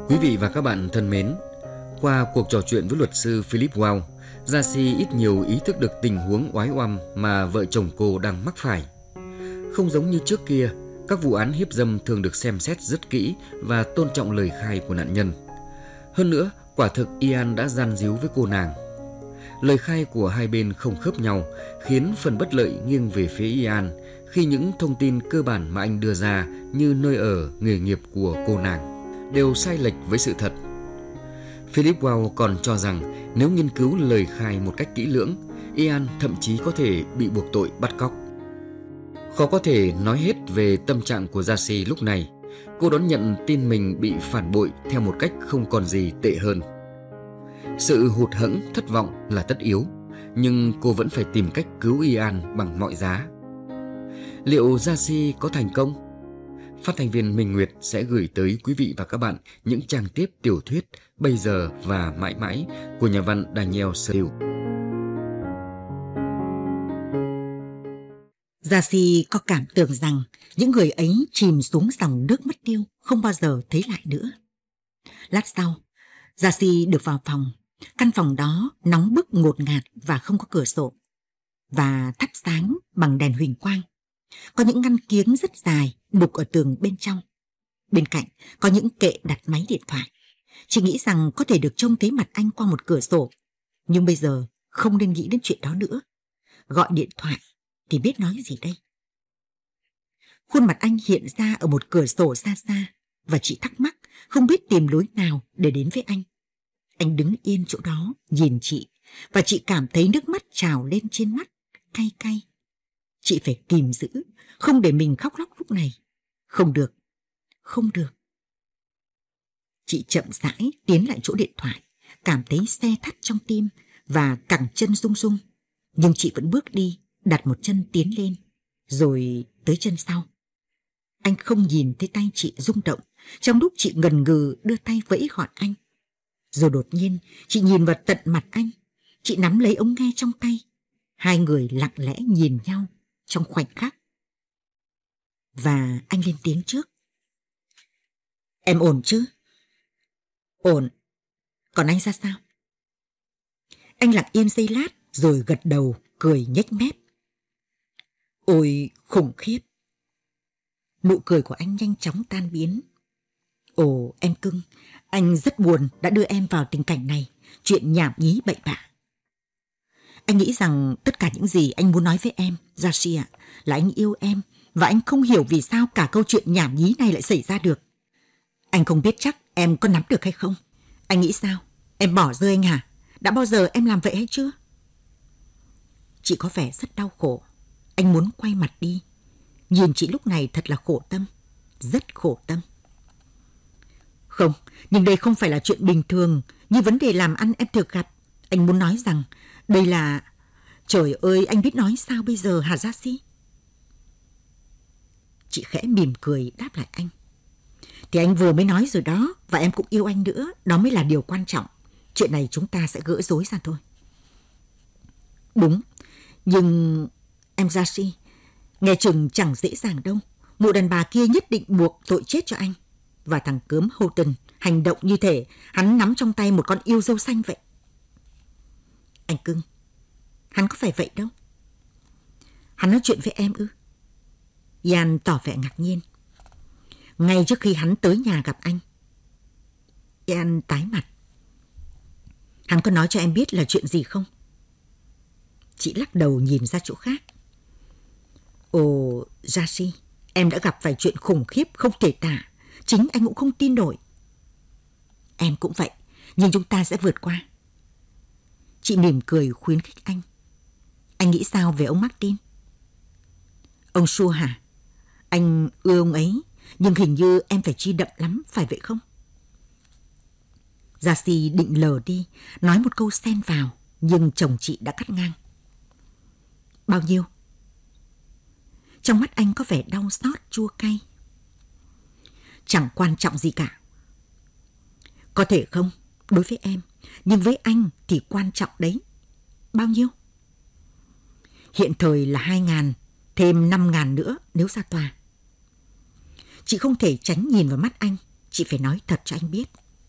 Quý vị và các bạn thân mến, qua cuộc trò chuyện với luật sư Philip Wow, Jaci ít nhiều ý thức được tình huống oái oăm mà vợ chồng cô đang mắc phải. Không giống như trước kia, các vụ án hiếp dâm thường được xem xét rất kỹ và tôn trọng lời khai của nạn nhân. Hơn nữa, quả thực Ian đã gian díu với cô nàng. Lời khai của hai bên không khớp nhau, khiến phần bất lợi nghiêng về phía Ian khi những thông tin cơ bản mà anh đưa ra như nơi ở, nghề nghiệp của cô nàng đều sai lệch với sự thật. Philip Wow còn cho rằng nếu nghiên cứu lời khai một cách kỹ lưỡng, Ian thậm chí có thể bị buộc tội bắt cóc. Khó có thể nói hết về tâm trạng của Jaci lúc này. Cô đón nhận tin mình bị phản bội theo một cách không còn gì tệ hơn. Sự hụt hẫng, thất vọng là tất yếu, nhưng cô vẫn phải tìm cách cứu Ian bằng mọi giá. Liệu Jaci có thành công? Phát thanh viên Minh Nguyệt sẽ gửi tới quý vị và các bạn những trang tiếp tiểu thuyết Bây giờ và mãi mãi của nhà văn Daniel Steele. Jaci có cảm tưởng rằng những người ấy chìm xuống dòng nước mất tiêu, không bao giờ thấy lại nữa. Lát sau, Jaci được vào phòng. Căn phòng đó nóng bức ngột ngạt và không có cửa sổ, và thắp sáng bằng đèn huỳnh quang. Có những ngăn kiếng rất dài đục ở tường bên trong. Bên cạnh có những kệ đặt máy điện thoại. Chị nghĩ rằng có thể được trông thấy mặt anh qua một cửa sổ, nhưng bây giờ không nên nghĩ đến chuyện đó nữa. Gọi điện thoại thì biết nói gì đây? Khuôn mặt anh hiện ra ở một cửa sổ xa xa, và chị thắc mắc không biết tìm lối nào để đến với anh. Anh đứng yên chỗ đó nhìn chị, và chị cảm thấy nước mắt trào lên trên mắt, cay cay. Chị phải kìm giữ, không để mình khóc lóc lúc này. Không được, không được. Chị chậm rãi tiến lại chỗ điện thoại, cảm thấy se thắt trong tim và cẳng chân rung rung. Nhưng chị vẫn bước đi, đặt một chân tiến lên, rồi tới chân sau. Anh không nhìn thấy tay chị rung động, trong lúc chị ngần ngừ đưa tay vẫy gọi anh. Rồi đột nhiên, chị nhìn vào tận mặt anh. Chị nắm lấy ống nghe trong tay. Hai người lặng lẽ nhìn nhau trong khoảnh khắc. Và anh lên tiếng trước. Em ổn chứ? Ổn. Còn anh ra sao? Anh lặng yên giây lát rồi gật đầu, cười nhếch mép. Ôi, khủng khiếp. Nụ cười của anh nhanh chóng tan biến. Ồ, em cưng, anh rất buồn đã đưa em vào tình cảnh này. Chuyện nhảm nhí bậy bạ. Anh nghĩ rằng tất cả những gì anh muốn nói với em, Jaci ạ, là anh yêu em. Và anh không hiểu vì sao cả câu chuyện nhảm nhí này lại xảy ra được. Anh không biết chắc em có nắm được hay không. Anh nghĩ sao? Em bỏ rơi anh hả? Đã bao giờ em làm vậy hay chưa? Chị có vẻ rất đau khổ. Anh muốn quay mặt đi. Nhìn chị lúc này thật là khổ tâm. Rất khổ tâm. Không, nhưng đây không phải là chuyện bình thường như vấn đề làm ăn em thường gặp. Anh muốn nói rằng đây là... Trời ơi, anh biết nói sao bây giờ hả Jaci? Chị khẽ mỉm cười đáp lại anh. Thì anh vừa mới nói rồi đó, và em cũng yêu anh nữa. Đó mới là điều quan trọng. Chuyện này chúng ta sẽ gỡ rối ra thôi. Đúng, nhưng em Jaci, nghe chừng chẳng dễ dàng đâu. Mụ đàn bà kia nhất định buộc tội chết cho anh. Và thằng cớm Houghton hành động như thể hắn nắm trong tay một con yêu dâu xanh vậy. Anh cưng, hắn có phải vậy đâu. Hắn nói chuyện với em ư? Ian tỏ vẻ ngạc nhiên. Ngay trước khi hắn tới nhà gặp anh. Ian tái mặt. Hắn có nói cho em biết là chuyện gì không? Chị lắc đầu nhìn ra chỗ khác. Ồ, Jaci, em đã gặp phải chuyện khủng khiếp không thể tả. Chính anh cũng không tin nổi. Em cũng vậy, nhưng chúng ta sẽ vượt qua. Chị mỉm cười khuyến khích anh. Anh nghĩ sao về ông Martin? Ông Sue hả? Anh ưa ông ấy, nhưng hình như em phải chi đậm lắm, phải vậy không? Jaci định lờ đi, nói một câu xen vào, nhưng chồng chị đã cắt ngang. Bao nhiêu? Trong mắt anh có vẻ đau xót chua cay. Chẳng quan trọng gì cả. Có thể không, đối với em, nhưng với anh thì quan trọng đấy. Bao nhiêu? Hiện thời là 2.000, thêm 5.000 nữa nếu ra tòa. Chị không thể tránh nhìn vào mắt anh, chị phải nói thật cho anh biết.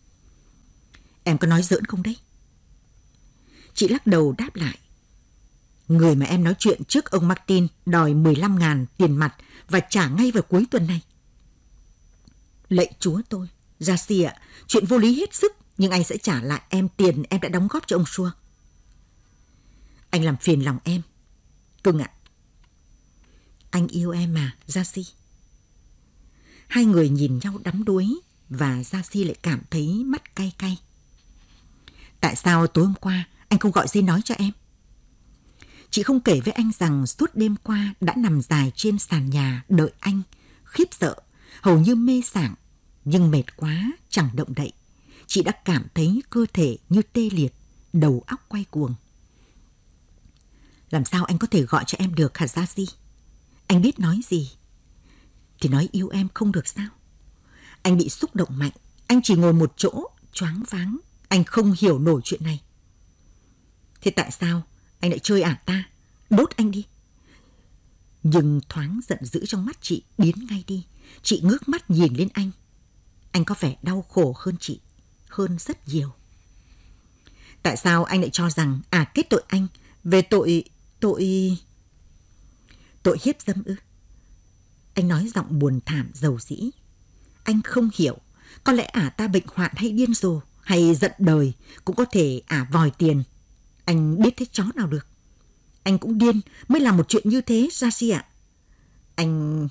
Em có nói giỡn không đấy? Chị lắc đầu đáp lại. Người mà em nói chuyện trước ông Martin đòi 15.000 tiền mặt và trả ngay vào cuối tuần này. Lạy Chúa tôi, Jacy ạ, chuyện vô lý hết sức, nhưng anh sẽ trả lại em tiền em đã đóng góp cho ông Schur. Anh làm phiền lòng em. Cưng ạ. Anh yêu em mà, Jacy. Hai người nhìn nhau đắm đuối và Jacy lại cảm thấy mắt cay cay. Tại sao tối hôm qua anh không gọi dây nói cho em? Chị không kể với anh rằng suốt đêm qua đã nằm dài trên sàn nhà đợi anh, khiếp sợ, hầu như mê sảng, nhưng mệt quá chẳng động đậy. Chị đã cảm thấy cơ thể như tê liệt, đầu óc quay cuồng. Làm sao anh có thể gọi cho em được hả Jacy? Anh biết nói gì? Thì nói yêu em không được sao? Anh bị xúc động mạnh, anh chỉ ngồi một chỗ, choáng váng, anh không hiểu nổi chuyện này. Thế tại sao anh lại chơi ả ta? Đốt anh đi. Nhưng thoáng giận dữ trong mắt chị biến ngay đi. Chị ngước mắt nhìn lên anh. Anh có vẻ đau khổ hơn chị, hơn rất nhiều. Tại sao anh lại cho rằng ả kết tội anh về tội hiếp dâm ư? Anh nói giọng buồn thảm dầu dĩ. Anh không hiểu, có lẽ ả ta bệnh hoạn hay điên rồ hay giận đời, cũng có thể ả vòi tiền. Anh biết thế chó nào được. Anh cũng điên mới làm một chuyện như thế, Jacy ạ. Anh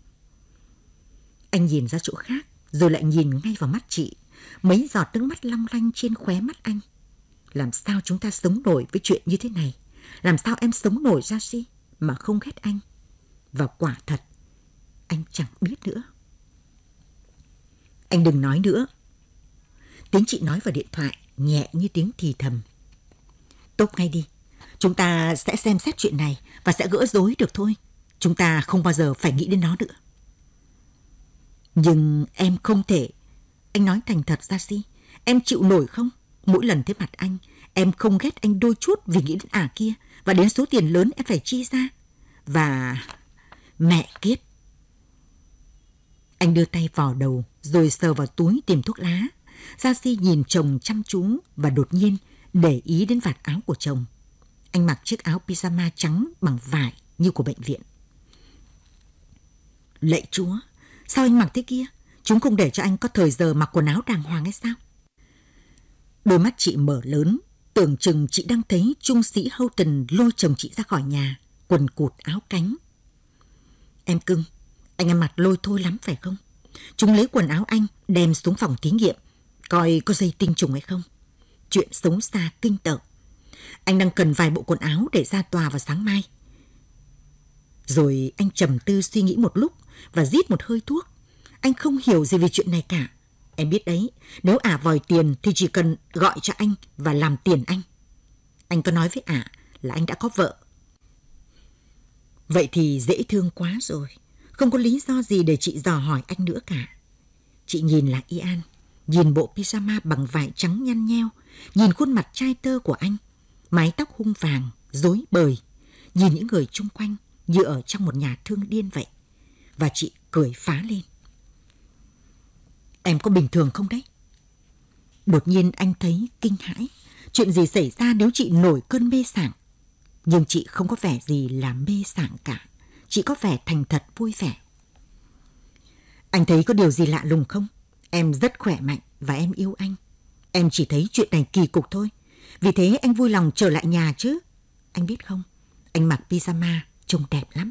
nhìn ra chỗ khác, rồi lại nhìn ngay vào mắt chị. Mấy giọt nước mắt long lanh trên khóe mắt anh. Làm sao chúng ta sống nổi với chuyện như thế này? Làm sao em sống nổi, Jacy, mà không ghét anh? Và quả thật, anh chẳng biết nữa. Anh đừng nói nữa. Tiếng chị nói vào điện thoại nhẹ như tiếng thì thầm. Tốt ngay đi. Chúng ta sẽ xem xét chuyện này và sẽ gỡ rối được thôi. Chúng ta không bao giờ phải nghĩ đến nó nữa. Nhưng em không thể. Anh nói thành thật, Jacy. Em chịu nổi không? Mỗi lần thấy mặt anh, em không ghét anh đôi chút vì nghĩ đến ả kia và đến số tiền lớn em phải chi ra. Và mẹ kiếp. Anh đưa tay vào đầu rồi sờ vào túi tìm thuốc lá. Jacy nhìn chồng chăm chú và đột nhiên để ý đến vạt áo của chồng. Anh mặc chiếc áo pyjama trắng bằng vải như của bệnh viện. Lạy Chúa, sao anh mặc thế kia? Chúng không để cho anh có thời giờ mặc quần áo đàng hoàng hay sao? Đôi mắt chị mở lớn, tưởng chừng chị đang thấy trung sĩ Houghton lôi chồng chị ra khỏi nhà, quần cụt áo cánh. Em cưng, anh ăn mặc lôi thôi lắm phải không? Chúng lấy quần áo anh đem xuống phòng thí nghiệm, coi có dây tinh trùng hay không. Chuyện xấu xa kinh tởm. Anh đang cần vài bộ quần áo để ra tòa vào sáng mai. Rồi anh trầm tư suy nghĩ một lúc và rít một hơi thuốc. Anh không hiểu gì về chuyện này cả. Em biết đấy, nếu ả vòi tiền thì chỉ cần gọi cho anh và làm tiền anh. Anh có nói với ả là anh đã có vợ. Vậy thì dễ thương quá rồi. Không có lý do gì để chị dò hỏi anh nữa cả. Chị nhìn lại Ian, nhìn bộ pyjama bằng vải trắng nhăn nheo, nhìn khuôn mặt trai tơ của anh, mái tóc hung vàng, rối bời, nhìn những người chung quanh như ở trong một nhà thương điên vậy. Và chị cười phá lên. Em có bình thường không đấy? Đột nhiên anh thấy kinh hãi. Chuyện gì xảy ra nếu chị nổi cơn mê sảng? Nhưng chị không có vẻ gì là mê sảng cả. Chị có vẻ thành thật vui vẻ. Anh thấy có điều gì lạ lùng không? Em rất khỏe mạnh và em yêu anh. Em chỉ thấy chuyện này kỳ cục thôi. Vì thế anh vui lòng trở lại nhà chứ. Anh biết không, anh mặc pyjama trông đẹp lắm.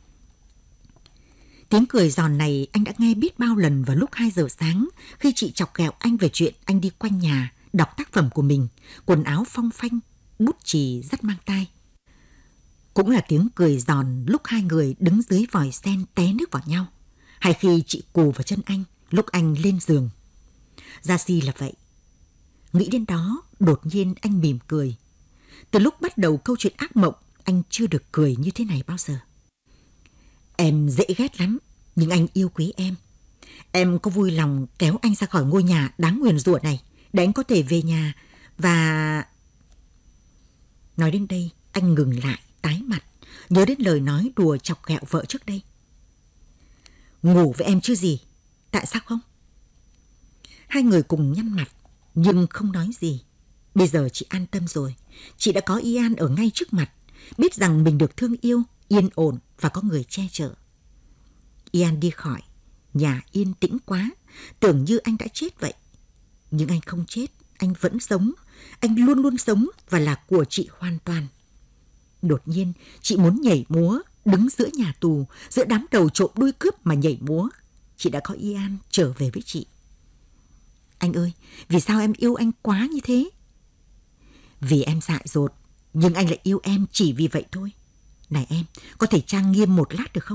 Tiếng cười giòn này anh đã nghe biết bao lần vào lúc 2 giờ sáng khi chị chọc ghẹo anh về chuyện anh đi quanh nhà đọc tác phẩm của mình, quần áo phong phanh, bút chì rất mang tai. Cũng là tiếng cười giòn lúc hai người đứng dưới vòi sen té nước vào nhau, hay khi chị cù vào chân anh lúc anh lên giường. Jacy là vậy. Nghĩ đến đó, đột nhiên anh mỉm cười. Từ lúc bắt đầu câu chuyện ác mộng, anh chưa được cười như thế này bao giờ. Em dễ ghét lắm, nhưng anh yêu quý em. Em có vui lòng kéo anh ra khỏi ngôi nhà đáng nguyền rủa này để anh có thể về nhà và... Nói đến đây, anh ngừng lại, tái mặt, nhớ đến lời nói đùa chọc ghẹo vợ trước đây. Ngủ với em chứ gì, tại sao không? Hai người cùng nhăn mặt, nhưng không nói gì. Bây giờ chị an tâm rồi. Chị đã có Ian ở ngay trước mặt, biết rằng mình được thương yêu, yên ổn và có người che chở. Ian đi khỏi, nhà yên tĩnh quá, tưởng như anh đã chết vậy. Nhưng anh không chết, anh vẫn sống. Anh luôn luôn sống và là của chị hoàn toàn. Đột nhiên, chị muốn nhảy múa, đứng giữa nhà tù, giữa đám đầu trộm đuôi cướp mà nhảy múa. Chị đã có Ian trở về với chị. Anh ơi, vì sao em yêu anh quá như thế? Vì em dại dột, nhưng anh lại yêu em chỉ vì vậy thôi. Này em, có thể trang nghiêm một lát được không?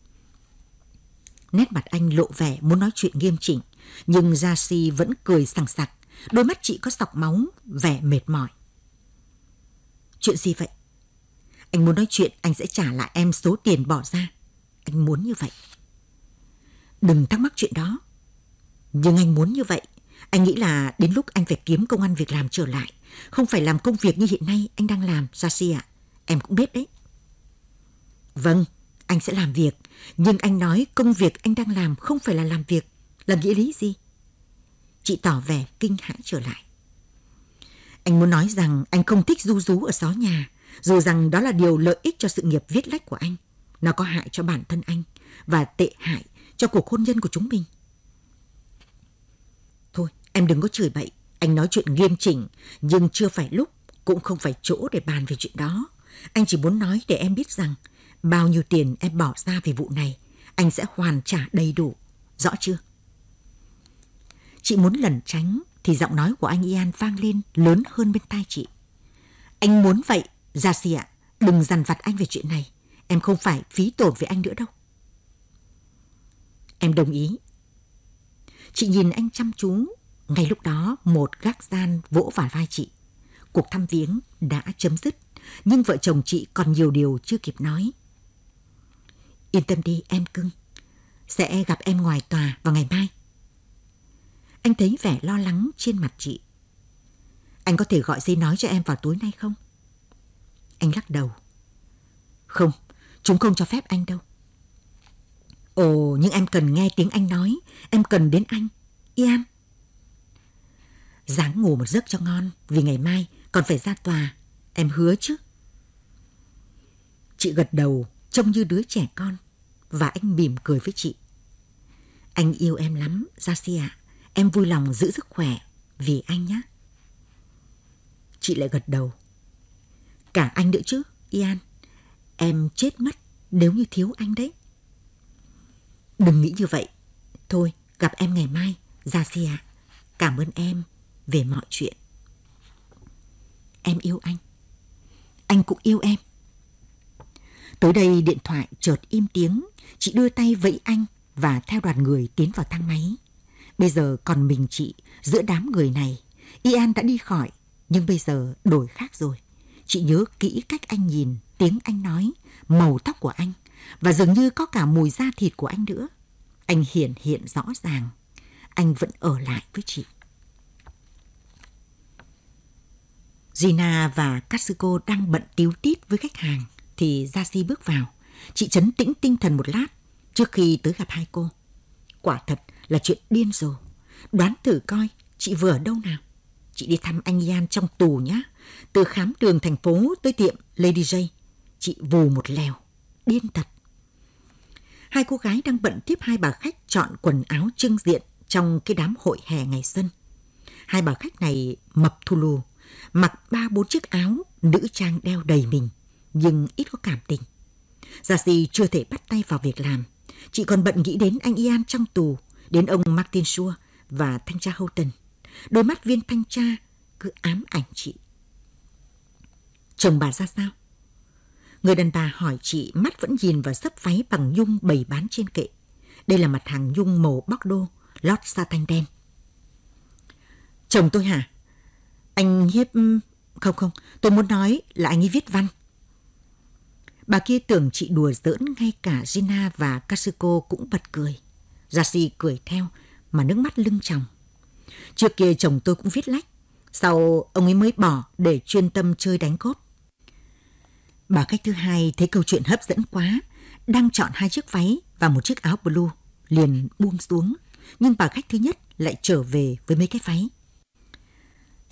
Nét mặt anh lộ vẻ muốn nói chuyện nghiêm chỉnh, nhưng Jacy vẫn cười sằng sặc. Đôi mắt chị có sọc máu, vẻ mệt mỏi. Chuyện gì vậy? Anh muốn nói chuyện, anh sẽ trả lại em số tiền bỏ ra. Anh muốn như vậy. Đừng thắc mắc chuyện đó. Nhưng anh muốn như vậy. Anh nghĩ là đến lúc anh phải kiếm công ăn việc làm trở lại. Không phải làm công việc như hiện nay anh đang làm, Jacy ạ. Em cũng biết đấy. Vâng, anh sẽ làm việc. Nhưng anh nói công việc anh đang làm không phải là làm việc. Là nghĩa lý gì? Chị tỏ vẻ kinh hãi trở lại. Anh muốn nói rằng anh không thích ru rú ở xó nhà, dù rằng đó là điều lợi ích cho sự nghiệp viết lách của anh. Nó có hại cho bản thân anh và tệ hại cho cuộc hôn nhân của chúng mình. Thôi, em đừng có chửi bậy. Anh nói chuyện nghiêm chỉnh, nhưng chưa phải lúc, cũng không phải chỗ để bàn về chuyện đó. Anh chỉ muốn nói để em biết rằng bao nhiêu tiền em bỏ ra về vụ này, anh sẽ hoàn trả đầy đủ. Rõ chưa? Chị muốn lẩn tránh thì giọng nói của anh Ian vang lên lớn hơn bên tai chị. Anh muốn vậy, Jacy ạ. Đừng dằn vặt anh về chuyện này. Em không phải phí tổn với anh nữa đâu. Em đồng ý. Chị nhìn anh chăm chú. Ngay lúc đó một gác gian vỗ vào vai chị. Cuộc thăm viếng đã chấm dứt, nhưng vợ chồng chị còn nhiều điều chưa kịp nói. Yên tâm đi em cưng. Sẽ gặp em ngoài tòa vào ngày mai. Anh thấy vẻ lo lắng trên mặt chị. Anh có thể gọi giấy nói cho em vào tối nay không? Anh lắc đầu. Không, chúng không cho phép anh đâu. Ồ, nhưng em cần nghe tiếng anh nói. Em cần đến anh, Ian. Ráng ngủ một giấc cho ngon, vì ngày mai còn phải ra tòa. Em hứa chứ? Chị gật đầu, trông như đứa trẻ con. Và anh mỉm cười với chị. Anh yêu em lắm, Jacy ạ. Em vui lòng giữ sức khỏe vì anh nhé. Chị lại gật đầu. Cả anh nữa chứ, Ian. Em chết mất nếu như thiếu anh đấy. Đừng nghĩ như vậy. Thôi, gặp em ngày mai, Jacy ạ. Cảm ơn em về mọi chuyện. Em yêu anh. Anh cũng yêu em. Tới đây điện thoại chợt im tiếng. Chị đưa tay vẫy anh và theo đoàn người tiến vào thang máy. Bây giờ còn mình chị giữa đám người này. Ian đã đi khỏi, nhưng bây giờ đổi khác rồi. Chị nhớ kỹ cách anh nhìn, tiếng anh nói, màu tóc của anh, và dường như có cả mùi da thịt của anh nữa. Anh hiện rõ ràng. Anh vẫn ở lại với chị. Gina và Katsuko đang bận tíu tít với khách hàng thì Jacy bước vào. Chị trấn tĩnh tinh thần một lát trước khi tới gặp hai cô. Quả thật là chuyện điên rồ. Đoán thử coi chị vừa ở đâu nào. Chị đi thăm anh Ian trong tù nhá. Từ khám đường thành phố tới tiệm Lady J. Chị vù một lèo. Điên thật. Hai cô gái đang bận tiếp hai bà khách chọn quần áo trưng diện trong cái đám hội hè ngày xuân. Hai bà khách này mập thù lù, mặc 3-4 chiếc áo, nữ trang đeo đầy mình, nhưng ít có cảm tình. Jacy chưa thể bắt tay vào việc làm. Chị còn bận nghĩ đến anh Ian trong tù, đến ông Martin Shaw và thanh tra Houghton. Đôi mắt viên thanh tra cứ ám ảnh chị. Chồng bà ra sao? Người đàn bà hỏi chị, mắt vẫn nhìn vào xấp váy bằng nhung bày bán trên kệ. Đây là mặt hàng nhung màu Bordeaux, lót satin đen. Chồng tôi hả? Anh hiếp... Không, tôi muốn nói là anh ấy viết văn. Bà kia tưởng chị đùa giỡn, ngay cả Gina và Katsuko cũng bật cười. Jacy cười theo mà nước mắt lưng tròng. Trước kia chồng tôi cũng viết lách, sau ông ấy mới bỏ để chuyên tâm chơi đánh cốp. Bà khách thứ hai thấy câu chuyện hấp dẫn quá, đang chọn 2 chiếc váy và một chiếc áo blue, liền buông xuống. Nhưng bà khách thứ nhất lại trở về với mấy cái váy.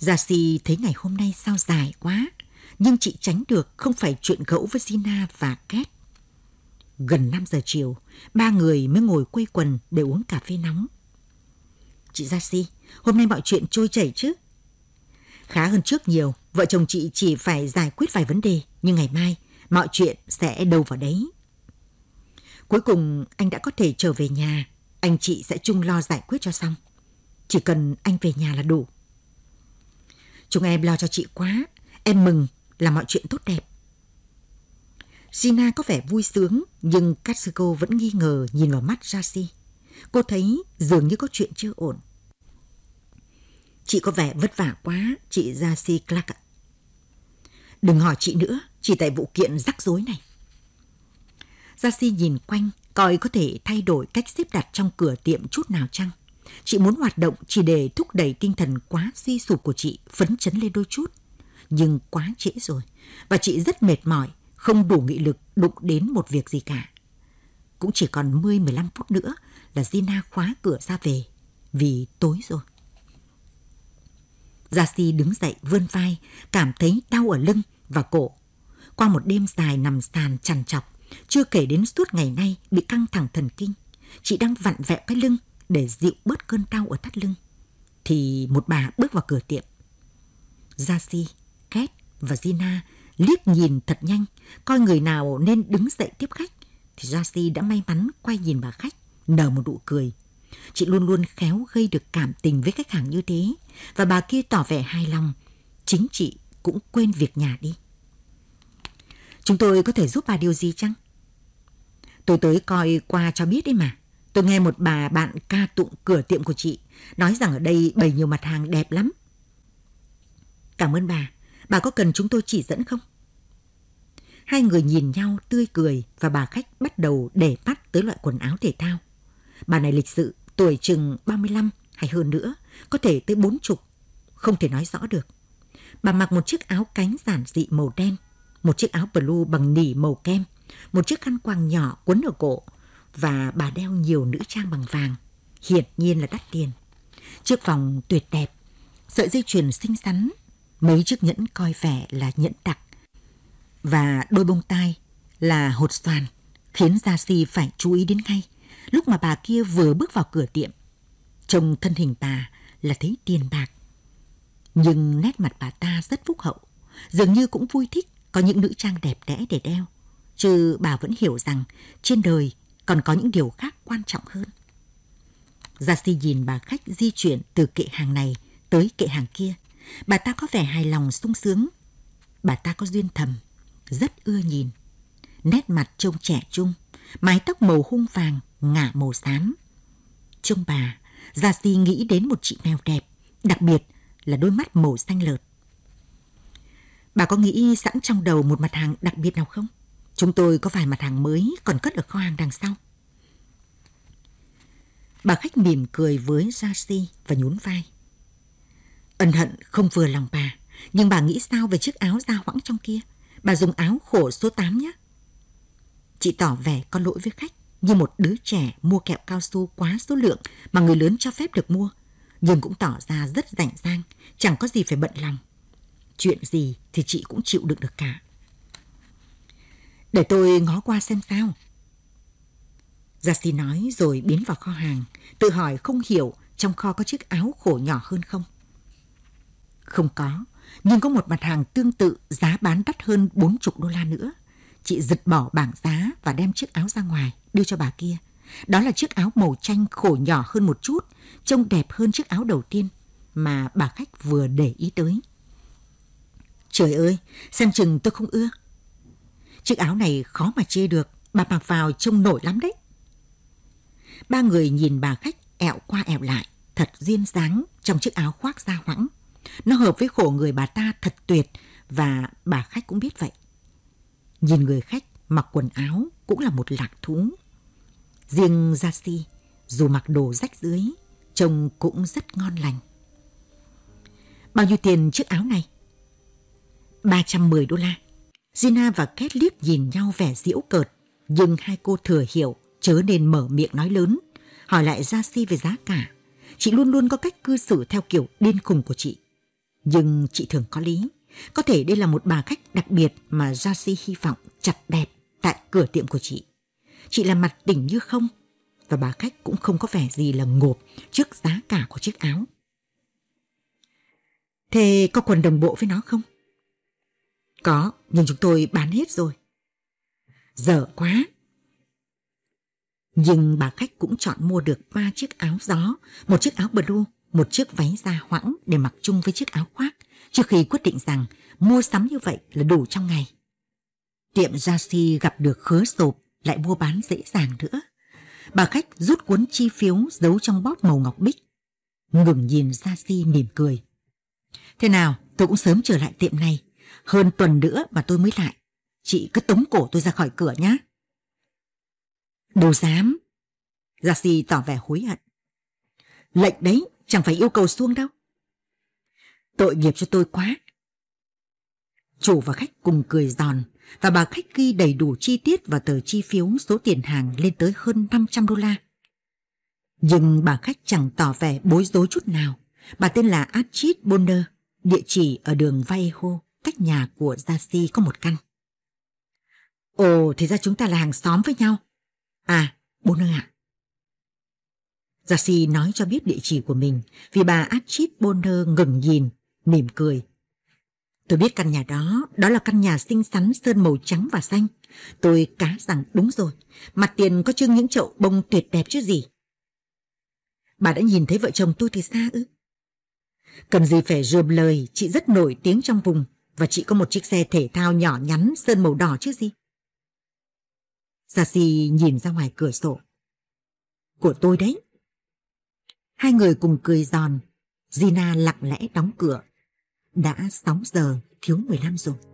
Jacy thấy ngày hôm nay sao dài quá, nhưng chị tránh được không phải chuyện gẫu với Gina và Kate. Gần 5 giờ chiều, ba người mới ngồi quây quần để uống cà phê nóng. Chị Jacy, hôm nay mọi chuyện trôi chảy chứ? Khá hơn trước nhiều, vợ chồng chị chỉ phải giải quyết vài vấn đề, nhưng ngày mai mọi chuyện sẽ đâu vào đấy. Cuối cùng anh đã có thể trở về nhà, anh chị sẽ chung lo giải quyết cho xong. Chỉ cần anh về nhà là đủ. Chúng em lo cho chị quá, em mừng là mọi chuyện tốt đẹp. Gina có vẻ vui sướng, nhưng Katsuko vẫn nghi ngờ nhìn vào mắt Jacy. Cô thấy dường như có chuyện chưa ổn. Chị có vẻ vất vả quá, chị Jacy Clark ạ. Đừng hỏi chị nữa, chỉ tại vụ kiện rắc rối này. Jacy nhìn quanh, coi có thể thay đổi cách xếp đặt trong cửa tiệm chút nào chăng. Chị muốn hoạt động chỉ để thúc đẩy tinh thần quá suy sụp của chị phấn chấn lên đôi chút. Nhưng quá trễ rồi, và chị rất mệt mỏi, không đủ nghị lực đụng đến một việc gì cả. Cũng chỉ còn 10-15 phút nữa là Gina khóa cửa ra về, vì tối rồi. Jacy đứng dậy vươn vai, cảm thấy đau ở lưng và cổ. Qua một đêm dài nằm sàn trằn trọc, chưa kể đến suốt ngày nay bị căng thẳng thần kinh, chị đang vặn vẹo cái lưng để dịu bớt cơn đau ở thắt lưng, thì một bà bước vào cửa tiệm. Jacy, Kate và Gina liếc nhìn thật nhanh, coi người nào nên đứng dậy tiếp khách, thì Jacy đã may mắn quay nhìn bà khách, nở một nụ cười. Chị luôn luôn khéo gây được cảm tình với khách hàng như thế, và bà kia tỏ vẻ hài lòng. Chính chị cũng quên việc nhà đi. Chúng tôi có thể giúp bà điều gì chăng? Tôi tới coi qua cho biết đấy mà. Tôi nghe một bà bạn ca tụng cửa tiệm của chị, nói rằng ở đây bày nhiều mặt hàng đẹp lắm. Cảm ơn bà. Bà có cần chúng tôi chỉ dẫn không? Hai người nhìn nhau tươi cười, và bà khách bắt đầu để mắt tới loại quần áo thể thao. Bà này lịch sự, tuổi chừng 35 hay hơn nữa, có thể tới 40, không thể nói rõ được. Bà mặc một chiếc áo cánh giản dị màu đen, một chiếc áo blue bằng nỉ màu kem, một chiếc khăn quàng nhỏ quấn ở cổ, và bà đeo nhiều nữ trang bằng vàng, hiển nhiên là đắt tiền. Chiếc vòng tuyệt đẹp, sợi dây chuyền xinh xắn, mấy chiếc nhẫn coi vẻ là nhẫn đặc, và đôi bông tai là hột xoàn, khiến Jacy phải chú ý đến ngay lúc mà bà kia vừa bước vào cửa tiệm. Trông thân hình bà là thấy tiền bạc, nhưng nét mặt bà ta rất phúc hậu, dường như cũng vui thích có những nữ trang đẹp đẽ để đeo. Chứ bà vẫn hiểu rằng trên đời còn có những điều khác quan trọng hơn. Jacy nhìn bà khách di chuyển từ kệ hàng này tới kệ hàng kia. Bà ta có vẻ hài lòng sung sướng. Bà ta có duyên thầm, rất ưa nhìn. Nét mặt trông trẻ trung, mái tóc màu hung vàng ngả màu xám. Trông bà, Jacy nghĩ đến một chị mèo đẹp, đặc biệt là đôi mắt màu xanh lợt. Bà có nghĩ sẵn trong đầu một mặt hàng đặc biệt nào không? Chúng tôi có vài mặt hàng mới còn cất ở kho hàng đằng sau. Bà khách mỉm cười với Jacy và nhún vai. Ân hận không vừa lòng bà, nhưng bà nghĩ sao về chiếc áo da hoãng trong kia? Bà dùng áo khổ số 8 nhé. Chị tỏ vẻ có lỗi với khách, như một đứa trẻ mua kẹo cao su quá số lượng mà người lớn cho phép được mua, nhưng cũng tỏ ra rất rảnh rang, chẳng có gì phải bận lòng. Chuyện gì thì chị cũng chịu đựng được cả. Để tôi ngó qua xem sao. Jacy nói rồi biến vào kho hàng, tự hỏi không hiểu trong kho có chiếc áo khổ nhỏ hơn không. Không có, nhưng có một mặt hàng tương tự giá bán đắt hơn $40 nữa. Chị giật bỏ bảng giá và đem chiếc áo ra ngoài, đưa cho bà kia. Đó là chiếc áo màu chanh khổ nhỏ hơn một chút, trông đẹp hơn chiếc áo đầu tiên mà bà khách vừa để ý tới. Trời ơi, xem chừng tôi không ưa. Chiếc áo này khó mà chê được, bà mặc vào trông nổi lắm đấy. Ba người nhìn bà khách ẹo qua ẹo lại, thật duyên dáng trong chiếc áo khoác da hoãng. Nó hợp với khổ người bà ta thật tuyệt, và bà khách cũng biết vậy. Nhìn người khách mặc quần áo cũng là một lạc thú. Riêng Jacy, dù mặc đồ rách rưới, trông cũng rất ngon lành. Bao nhiêu tiền chiếc áo này? $310. Gina và Kate liếc nhìn nhau vẻ giễu cợt, nhưng hai cô thừa hiểu, chớ nên mở miệng nói lớn, hỏi lại Jacy về giá cả. Chị luôn luôn có cách cư xử theo kiểu điên khùng của chị. Nhưng chị thường có lý. Có thể đây là một bà khách đặc biệt mà Jacy hy vọng chặt đẹp tại cửa tiệm của chị. Chị làm mặt tỉnh như không, và bà khách cũng không có vẻ gì là ngộp trước giá cả của chiếc áo. Thế có quần đồng bộ với nó không? Có, nhưng chúng tôi bán hết rồi. Dở quá. Nhưng bà khách cũng chọn mua được 3 chiếc áo gió, một chiếc áo blue, một chiếc váy da hoãng để mặc chung với chiếc áo khoác, trước khi quyết định rằng mua sắm như vậy là đủ trong ngày. Tiệm Jacy gặp được khớ sộp lại mua bán dễ dàng nữa. Bà khách rút cuốn chi phiếu giấu trong bóp màu ngọc bích, ngừng nhìn Jacy mỉm cười. Thế nào, tôi cũng sớm trở lại tiệm này. Hơn tuần nữa mà tôi mới lại. Chị cứ tống cổ tôi ra khỏi cửa nhé. Đâu dám. Jacy tỏ vẻ hối hận. Lệnh đấy, chẳng phải yêu cầu xuông đâu. Tội nghiệp cho tôi quá. Chủ và khách cùng cười giòn, và bà khách ghi đầy đủ chi tiết vào tờ chi phiếu số tiền hàng lên tới hơn $500. Nhưng bà khách chẳng tỏ vẻ bối rối chút nào. Bà tên là Astrid Bonner, địa chỉ ở đường Vallejo, cách nhà của Jacy có một căn. Ồ, thì ra chúng ta là hàng xóm với nhau. À, Bonner ạ. Jacy nói cho biết địa chỉ của mình, vì bà Astrid Bonner ngừng nhìn, mỉm cười. Tôi biết căn nhà đó, đó là căn nhà xinh xắn sơn màu trắng và xanh. Tôi cá rằng đúng rồi, mặt tiền có trưng những chậu bông tuyệt đẹp chứ gì. Bà đã nhìn thấy vợ chồng tôi từ xa ư? Cần gì phải rườm lời, chị rất nổi tiếng trong vùng, và chị có một chiếc xe thể thao nhỏ nhắn sơn màu đỏ chứ gì. Jacy nhìn ra ngoài cửa sổ. Của tôi đấy. Hai người cùng cười giòn. Gina lặng lẽ đóng cửa. Đã 6 giờ thiếu 15 rồi.